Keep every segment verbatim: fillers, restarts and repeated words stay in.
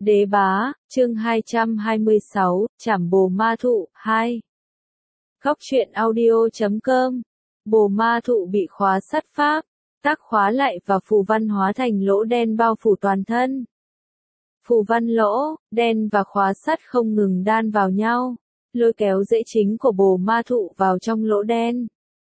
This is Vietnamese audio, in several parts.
Đế bá, chương hai trăm hai mươi sáu, Trảm bồ ma thụ, hai. Góc truyện audio chấm com. Bồ ma thụ bị khóa sắt pháp, tác khóa lại và phù văn hóa thành lỗ đen bao phủ toàn thân. Phù văn lỗ, đen và khóa sắt không ngừng đan vào nhau, lôi kéo rễ chính của bồ ma thụ vào trong lỗ đen.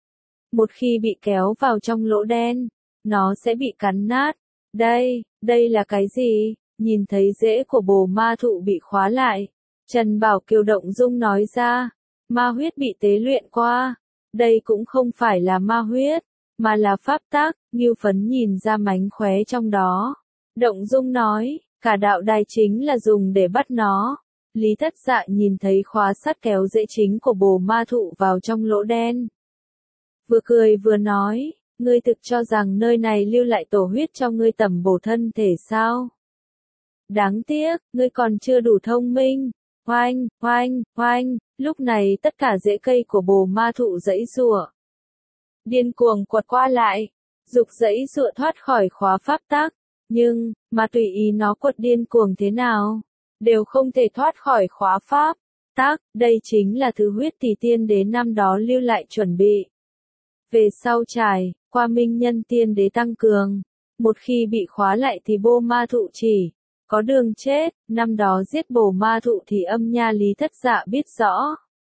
Một khi bị kéo vào trong lỗ đen, nó sẽ bị cắn nát. Đây, đây là cái gì? Nhìn thấy rễ của bồ ma thụ bị khóa lại, Trần Bảo Kiều động dung nói ra, ma huyết bị tế luyện qua. Đây cũng không phải là ma huyết, mà là pháp tác. Ngưu Phấn nhìn ra mánh khóe trong đó. Động dung nói, cả đạo đài chính là dùng để bắt nó. Lý Thất Dạ nhìn thấy khóa sắt kéo rễ chính của bồ ma thụ vào trong lỗ đen. Vừa cười vừa nói, ngươi thực cho rằng nơi này lưu lại tổ huyết cho ngươi tẩm bổ thân thể sao? Đáng tiếc, ngươi còn chưa đủ thông minh. Oanh, oanh, oanh, lúc này tất cả rễ cây của bồ ma thụ giãy giụa. Điên cuồng quật qua lại, dục giãy giụa thoát khỏi khóa pháp tác, nhưng, mà tùy ý nó quật điên cuồng thế nào, đều không thể thoát khỏi khóa pháp tác. Đây chính là thứ huyết tỷ tiên đế năm đó lưu lại chuẩn bị. Về sau trải qua minh nhân tiên đế tăng cường, một khi bị khóa lại thì bồ ma thụ chỉ có đường chết. Năm đó giết bồ ma thụ thì âm nha Lý Thất Dạ biết rõ.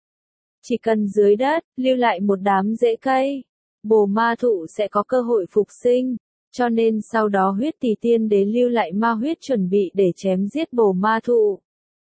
Chỉ cần dưới đất, lưu lại một đám rễ cây, bồ ma thụ sẽ có cơ hội phục sinh. Cho nên sau đó huyết tỷ tiên đế lưu lại ma huyết chuẩn bị để chém giết bồ ma thụ.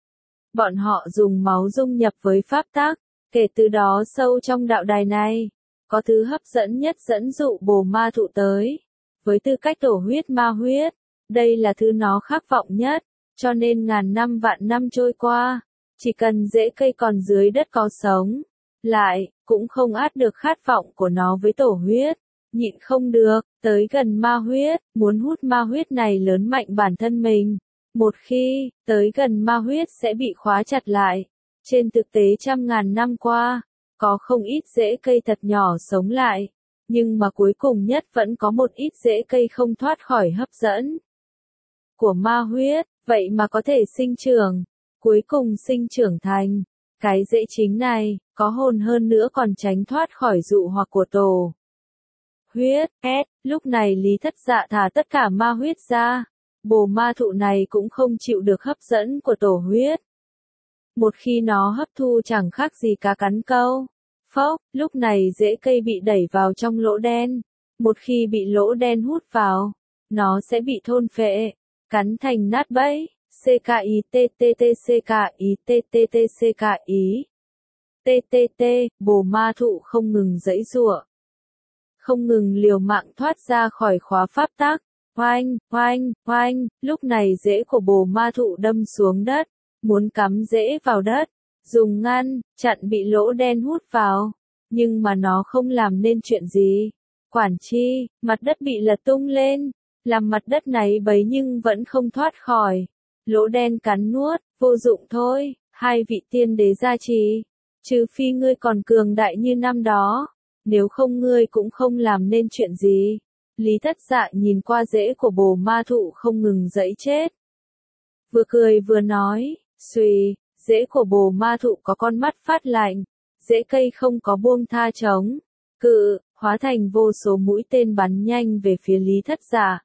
Bọn họ dùng máu dung nhập với pháp tác, kể từ đó sâu trong đạo đài này, có thứ hấp dẫn nhất dẫn dụ bồ ma thụ tới. Với tư cách tổ huyết ma huyết, đây là thứ nó khát vọng nhất, cho nên ngàn năm vạn năm trôi qua, chỉ cần rễ cây còn dưới đất có sống lại, cũng không át được khát vọng của nó với tổ huyết. Nhịn không được, tới gần ma huyết, muốn hút ma huyết này lớn mạnh bản thân mình. Một khi tới gần ma huyết sẽ bị khóa chặt lại. Trên thực tế trăm ngàn năm qua, có không ít rễ cây thật nhỏ sống lại, nhưng mà cuối cùng nhất vẫn có một ít rễ cây không thoát khỏi hấp dẫn của ma huyết, vậy mà có thể sinh trưởng, cuối cùng sinh trưởng thành. Cái rễ chính này, có hồn hơn nữa còn tránh thoát khỏi dụ hoặc của tổ huyết. S, lúc này Lý Thất Dạ thả tất cả ma huyết ra, bồ ma thụ này cũng không chịu được hấp dẫn của tổ huyết. Một khi nó hấp thu chẳng khác gì cá cắn câu. Phốc, lúc này rễ cây bị đẩy vào trong lỗ đen. Một khi bị lỗ đen hút vào, nó sẽ bị thôn phệ, cắn thành nát bấy. C K I T T T C K I T T T C K I T T T, bồ ma thụ không ngừng giãy giụa, không ngừng liều mạng thoát ra khỏi khóa pháp tác. Oanh, oanh, oanh, lúc này rễ của bồ ma thụ đâm xuống đất, muốn cắm rễ vào đất, dùng ngăn, chặn bị lỗ đen hút vào, nhưng mà nó không làm nên chuyện gì. Quản chi, mặt đất bị lật tung lên, làm mặt đất náy bấy nhưng vẫn không thoát khỏi. Lỗ đen cắn nuốt, vô dụng thôi. Hai vị tiên đế gia trì, trừ phi ngươi còn cường đại như năm đó, nếu không ngươi cũng không làm nên chuyện gì. Lý Thất Dạ nhìn qua rễ của bồ ma thụ không ngừng giãy chết, vừa cười vừa nói, xuy, rễ của bồ ma thụ có con mắt phát lạnh, rễ cây không có buông tha chống cự, hóa thành vô số mũi tên bắn nhanh về phía Lý Thất Dạ.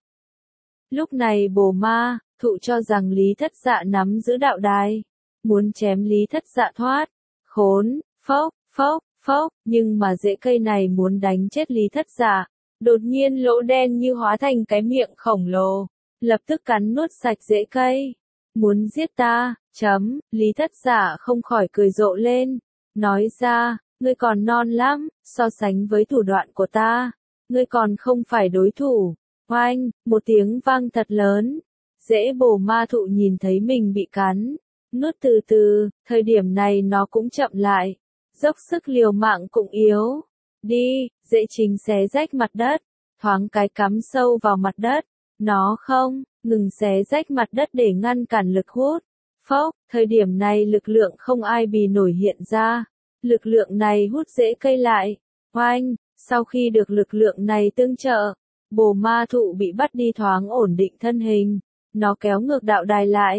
Lúc này bồ ma thụ cho rằng Lý Thất Dạ nắm giữ đạo đài, muốn chém Lý Thất Dạ thoát khốn. Phốc, phốc, phốc, nhưng mà rễ cây này muốn đánh chết Lý Thất Dạ. Đột nhiên lỗ đen như hóa thành cái miệng khổng lồ, lập tức cắn nuốt sạch rễ cây. Muốn giết ta, chấm. Lý Thất Dạ không khỏi cười rộ lên, nói ra, ngươi còn non lắm, so sánh với thủ đoạn của ta, ngươi còn không phải đối thủ. Oanh, một tiếng vang thật lớn, rễ bồ ma thụ nhìn thấy mình bị cắn nuốt từ từ, thời điểm này nó cũng chậm lại, dốc sức liều mạng cũng yếu đi, rễ chính xé rách mặt đất, thoáng cái cắm sâu vào mặt đất, nó không ngừng xé rách mặt đất để ngăn cản lực hút. Phốc, thời điểm này lực lượng không ai bì nổi hiện ra, lực lượng này hút rễ cây lại. Oanh, sau khi được lực lượng này tương trợ, bồ ma thụ bị bắt đi thoáng ổn định thân hình, nó kéo ngược đạo đài lại,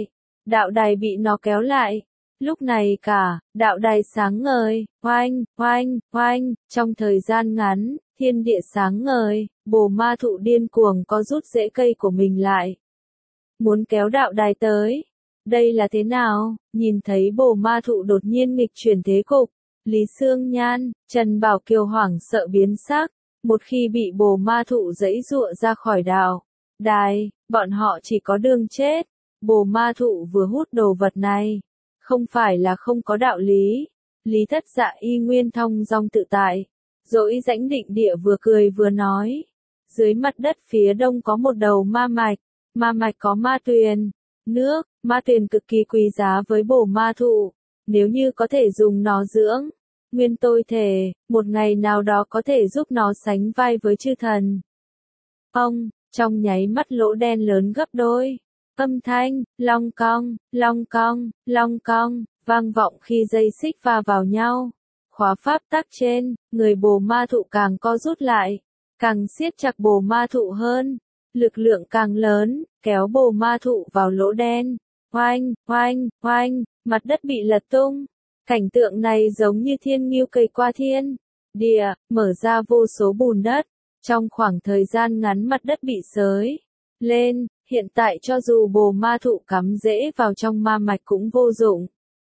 đạo đài bị nó kéo lại. Lúc này cả, đạo đài sáng ngời, oanh, oanh, oanh, trong thời gian ngắn, thiên địa sáng ngời, bồ ma thụ điên cuồng có rút rễ cây của mình lại. Muốn kéo đạo đài tới. Đây là thế nào? Nhìn thấy bồ ma thụ đột nhiên nghịch chuyển thế cục. Lý Sương Nhan, Trần Bảo Kiều hoảng sợ biến sắc. Một khi bị bồ ma thụ giãy giụa ra khỏi đạo đài, bọn họ chỉ có đường chết. Bồ ma thụ vừa hút đồ vật này. Không phải là không có đạo lý. Lý Thất Dạ y nguyên thong dong tự tại. Dỗi Dãnh Định Địa vừa cười vừa nói. Dưới mặt đất phía đông có một đầu ma mạch. Ma mạch có ma tuyền. Nước, ma tuyền cực kỳ quý giá với bồ ma thụ. Nếu như có thể dùng nó dưỡng. Nguyên tôi thề, một ngày nào đó có thể giúp nó sánh vai với chư thần. Ông, trong nháy mắt lỗ đen lớn gấp đôi. Âm thanh, long cong, long cong, long cong, vang vọng khi dây xích va vào nhau. Khóa pháp tắc trên, người bồ ma thụ càng co rút lại, càng siết chặt bồ ma thụ hơn. Lực lượng càng lớn, kéo bồ ma thụ vào lỗ đen. Oanh, oanh, oanh, mặt đất bị lật tung. Cảnh tượng này giống như thiên ngưu cày qua thiên địa, mở ra vô số bùn đất. Trong khoảng thời gian ngắn mặt đất bị xới lên, hiện tại cho dù bồ ma thụ cắm rễ vào trong ma mạch cũng vô dụng.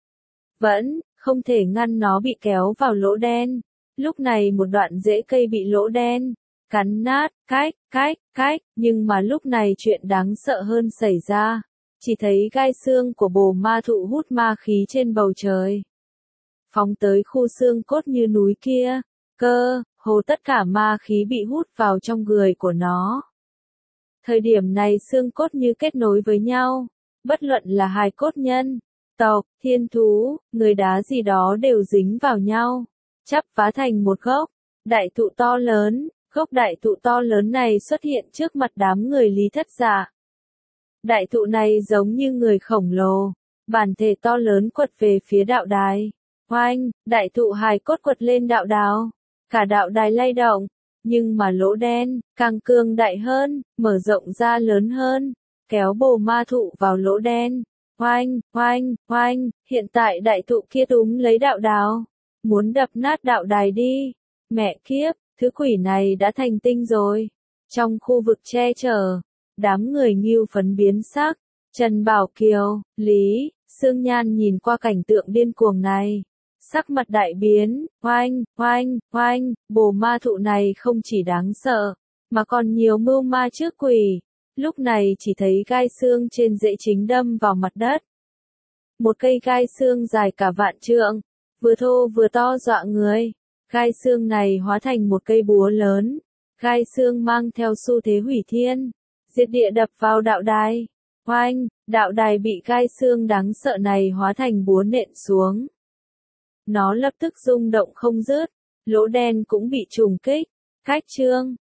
Vẫn không thể ngăn nó bị kéo vào lỗ đen. Lúc này một đoạn rễ cây bị lỗ đen cắn nát, cách, cách, cách, nhưng mà lúc này chuyện đáng sợ hơn xảy ra. Chỉ thấy gai xương của bồ ma thụ hút ma khí trên bầu trời. Phóng tới khu xương cốt như núi kia, cơ, hồ tất cả ma khí bị hút vào trong người của nó. Thời điểm này xương cốt như kết nối với nhau, bất luận là hài cốt nhân, tộc, thiên thú, người đá gì đó đều dính vào nhau, chắp vá thành một gốc, đại thụ to lớn. Gốc đại thụ to lớn này xuất hiện trước mặt đám người Lý Thất Dạ. Đại thụ này giống như người khổng lồ, bản thể to lớn quật về phía đạo đài. Oanh, đại thụ hài cốt quật lên đạo đào. Cả đạo đài lay động, nhưng mà lỗ đen, càng cường đại hơn, mở rộng ra lớn hơn, kéo bồ ma thụ vào lỗ đen. Oanh, oanh, oanh, hiện tại đại thụ kia túm lấy đạo đào, muốn đập nát đạo đài đi. Mẹ kiếp! Thứ quỷ này đã thành tinh rồi. Trong khu vực che chở, đám người Ngưu phấn biến sắc. Trần Bảo Kiều, Lý, Sương Nhan nhìn qua cảnh tượng điên cuồng này. Sắc mặt đại biến, oanh, oanh, oanh, bồ ma thụ này không chỉ đáng sợ, mà còn nhiều mưu ma trước quỷ. Lúc này chỉ thấy gai xương trên rễ chính đâm vào mặt đất. Một cây gai xương dài cả vạn trượng, vừa thô vừa to dọa người. Gai xương này hóa thành một cây búa lớn. Gai xương mang theo xu thế hủy thiên, diệt địa đập vào đạo đài. Oanh, đạo đài bị gai xương đáng sợ này hóa thành búa nện xuống. Nó lập tức rung động không dứt, lỗ đen cũng bị trùng kích. Cách chương